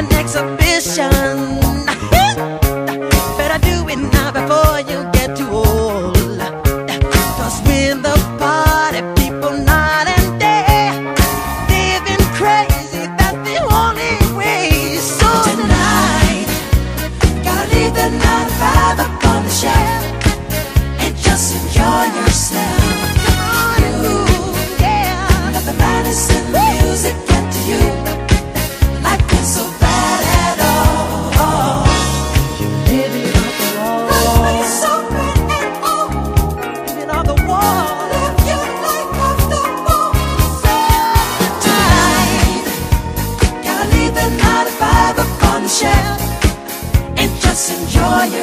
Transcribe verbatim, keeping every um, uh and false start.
an exhibition. Better do it now before you get too old. Cause with the party people night and day, living crazy, that's the only way. So tonight, gotta leave the nine to five up on the shelf and just enjoy yourself. Listen, music get to you. Life is so bad at all. Living off the wall. Life is so bad at all. Living off the wall. Live your life off the wall. So tonight, gotta leave the nine to five up on the shelf and just enjoy your